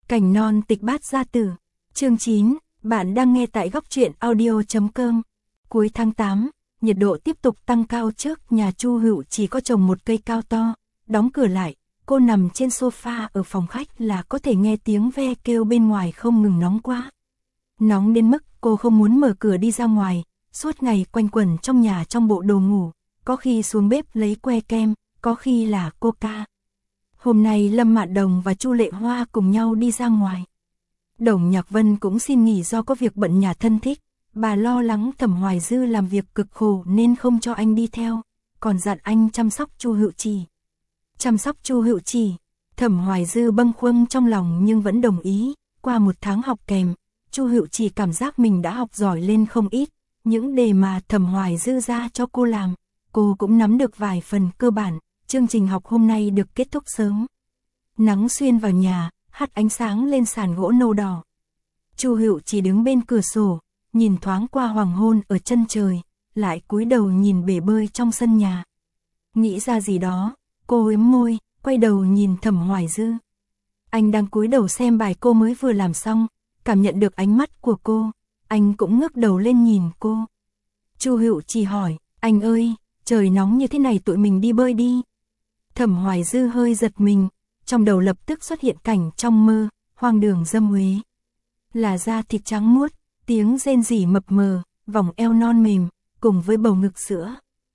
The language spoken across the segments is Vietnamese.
Cảnh non tịch bát gia tử. Chương 9, bạn đang nghe tại góc truyện audio.com. Cuối tháng 8, nhiệt độ tiếp tục tăng cao trước nhà Chu Hựu chỉ có trồng một cây cao to, đóng cửa lại, cô nằm trên sofa ở phòng khách là có thể nghe tiếng ve kêu bên ngoài không ngừng nóng quá. Nóng đến mức cô không muốn mở cửa đi ra ngoài, suốt ngày quanh quẩn trong nhà trong bộ đồ ngủ, có khi xuống bếp lấy que kem, có khi là coca. Hôm nay Lâm Mạn Đồng và Chu Lệ Hoa cùng nhau đi ra ngoài. Đồng Nhạc Vân cũng xin nghỉ do có việc bận nhà thân thích, bà lo lắng Thẩm Hoài Dư làm việc cực khổ nên không cho anh đi theo, còn dặn anh chăm sóc Chu Hựu Trì. Chăm sóc Chu Hựu Trì, Thẩm Hoài Dư bâng khuâng trong lòng nhưng vẫn đồng ý. Qua một tháng học kèm, Chu Hựu Trì cảm giác mình đã học giỏi lên không ít, những đề mà Thẩm Hoài Dư ra cho cô làm, cô cũng nắm được vài phần cơ bản. Chương trình học hôm nay được kết thúc sớm. Nắng xuyên vào nhà, hắt ánh sáng lên sàn gỗ nâu đỏ. Chu Hựu chỉ đứng bên cửa sổ, nhìn thoáng qua hoàng hôn ở chân trời, lại cúi đầu nhìn bể bơi trong sân nhà. Nghĩ ra gì đó, cô yếm môi, quay đầu nhìn Thẩm Hoài Dư. Anh đang cúi đầu xem bài cô mới vừa làm xong, cảm nhận được ánh mắt của cô, anh cũng ngước đầu lên nhìn cô. Chu Hựu chỉ hỏi, anh ơi, trời nóng như thế này tụi mình đi bơi đi. Thẩm Hoài Dư hơi giật mình, trong đầu lập tức xuất hiện cảnh trong mơ, hoang đường dâm uế. Là da thịt trắng muốt, tiếng rên rỉ mập mờ, vòng eo non mềm, cùng với bầu ngực sữa.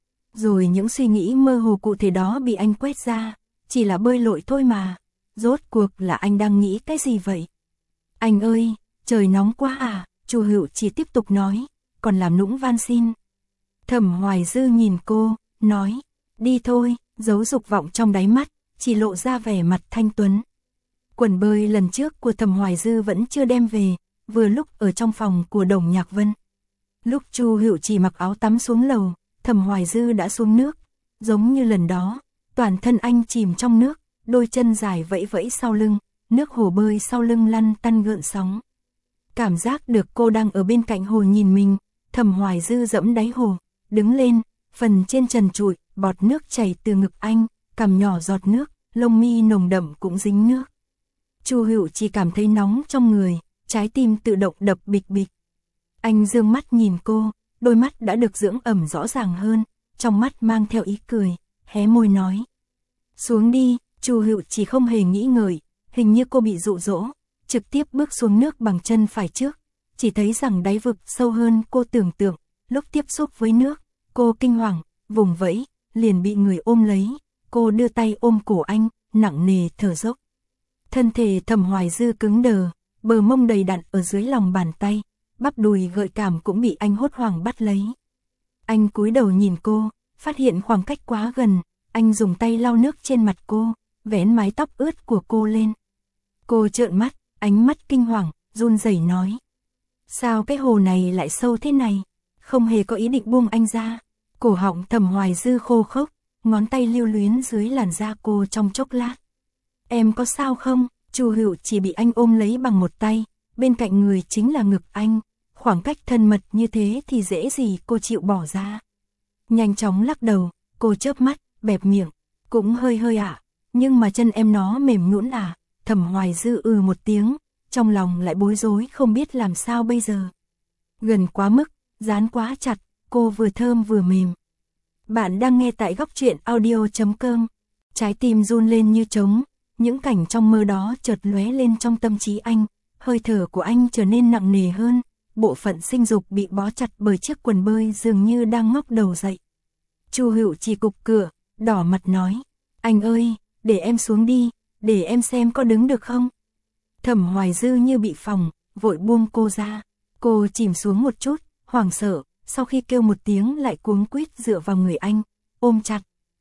Rồi những suy nghĩ mơ hồ cụ thể đó bị anh quét ra, chỉ là bơi lội thôi mà. Rốt cuộc là anh đang nghĩ cái gì vậy? Anh ơi, trời nóng quá à, Chu Hựu chỉ tiếp tục nói, còn làm nũng van xin. Thẩm Hoài Dư nhìn cô, nói, đi thôi. Giấu dục vọng trong đáy mắt, chỉ lộ ra vẻ mặt thanh tuấn. Quần bơi lần trước của Thẩm Hoài Dư vẫn chưa đem về, vừa lúc ở trong phòng của Đồng Nhạc Vân. Lúc Chu Hựu chỉ mặc áo tắm xuống lầu, Thẩm Hoài Dư đã xuống nước, giống như lần đó, toàn thân anh chìm trong nước, đôi chân dài vẫy vẫy sau lưng, nước hồ bơi sau lưng lăn tăn gợn sóng. Cảm giác được cô đang ở bên cạnh hồ nhìn mình, Thẩm Hoài Dư dẫm đáy hồ, đứng lên, phần trên trần trụi, bọt nước chảy từ ngực anh, cằm nhỏ giọt nước, lông mi nồng đậm cũng dính nước. Chu Hựu chỉ cảm thấy nóng trong người, trái tim tự động đập bịch bịch. Anh dương mắt nhìn cô, đôi mắt đã được dưỡng ẩm rõ ràng hơn, trong mắt mang theo ý cười, hé môi nói. Xuống đi, Chu Hựu chỉ không hề nghĩ ngợi, hình như cô bị dụ dỗ, trực tiếp bước xuống nước bằng chân phải trước, chỉ thấy rằng đáy vực sâu hơn cô tưởng tượng, lúc tiếp xúc với nước, cô kinh hoàng, vùng vẫy, liền bị người ôm lấy, cô đưa tay ôm cổ anh, nặng nề thở dốc. Thân thể Thẩm Hoài Dư cứng đờ, bờ mông đầy đặn ở dưới lòng bàn tay, bắp đùi gợi cảm cũng bị anh hốt hoảng bắt lấy. Anh cúi đầu nhìn cô, phát hiện khoảng cách quá gần, anh dùng tay lau nước trên mặt cô, vén mái tóc ướt của cô lên. Cô trợn mắt, ánh mắt kinh hoàng, run rẩy nói. Sao cái hồ này lại sâu thế này? Không hề có ý định buông anh ra. Cổ họng Thẩm Hoài Dư khô khốc, ngón tay lưu luyến dưới làn da cô trong chốc lát. Em có sao không? Chu Hựu chỉ bị anh ôm lấy bằng một tay, bên cạnh người chính là ngực anh, khoảng cách thân mật như thế thì dễ gì cô chịu bỏ ra. Nhanh chóng lắc đầu, cô chớp mắt, bẹp miệng, cũng hơi hơi nhưng mà chân em nó mềm nhũn Thẩm Hoài Dư một tiếng, trong lòng lại bối rối không biết làm sao bây giờ. Gần quá mức, dán quá chặt, cô vừa thơm vừa mềm. Bạn đang nghe tại góc truyện audio.com. Trái tim run lên như trống, những cảnh trong mơ đó chợt lóe lên trong tâm trí anh, hơi thở của anh trở nên nặng nề hơn, bộ phận sinh dục bị bó chặt bởi chiếc quần bơi dường như đang ngóc đầu dậy. Chu Hựu chỉ cục cửa, đỏ mặt nói, anh ơi, để em xuống đi, để em xem có đứng được không. Thẩm Hoài Dư như bị phỏng, vội buông cô ra, cô chìm xuống một chút, hoảng sợ. Sau khi kêu một tiếng lại cuống quýt dựa vào người anh, ôm chặt.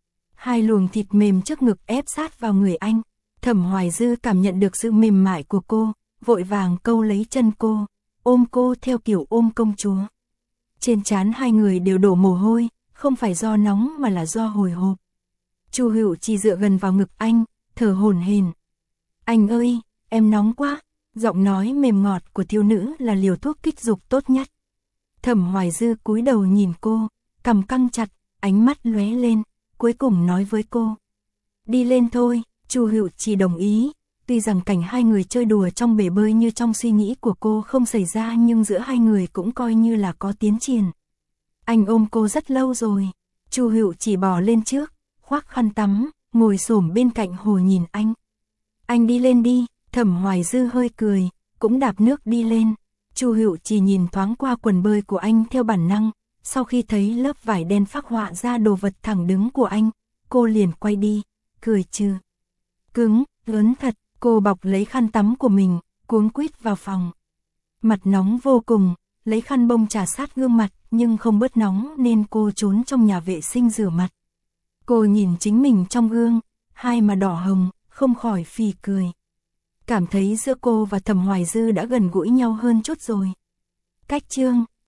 Hai luồng thịt mềm trước ngực ép sát vào người anh. Thẩm Hoài Dư cảm nhận được sự mềm mại của cô, vội vàng câu lấy chân cô, ôm cô theo kiểu ôm công chúa. Trên trán hai người đều đổ mồ hôi, không phải do nóng mà là do hồi hộp. Chu Hựu chỉ dựa gần vào ngực anh, thở hổn hển. Anh ơi, em nóng quá. Giọng nói mềm ngọt của thiếu nữ là liều thuốc kích dục tốt nhất. Thẩm Hoài Dư cúi đầu nhìn cô, cằm căng chặt, ánh mắt lóe lên, cuối cùng nói với cô. Đi lên thôi. Chu Hựu chỉ đồng ý, Tuy rằng cảnh hai người chơi đùa trong bể bơi như trong suy nghĩ của cô không xảy ra nhưng giữa hai người cũng coi như là có tiến triển. Anh ôm cô rất lâu rồi. Chu Hựu chỉ bò lên trước, khoác khăn tắm, ngồi xổm bên cạnh hồ nhìn anh. Anh đi lên đi, Thẩm Hoài Dư hơi cười, cũng đạp nước đi lên. Chu Hựu chỉ nhìn thoáng qua quần bơi của anh theo bản năng, sau khi thấy lớp vải đen phác họa ra đồ vật thẳng đứng của anh, cô liền quay đi, cười trừ. Cứng, lớn thật, cô bọc lấy khăn tắm của mình, cuống quýt vào phòng. Mặt nóng vô cùng, lấy khăn bông chà sát gương mặt nhưng không bớt nóng nên cô trốn trong nhà vệ sinh rửa mặt. Cô nhìn chính mình trong gương, hai má đỏ hồng, không khỏi phì cười. Cảm thấy giữa cô và Thẩm Hoài Dư đã gần gũi nhau hơn chút rồi. Cách chương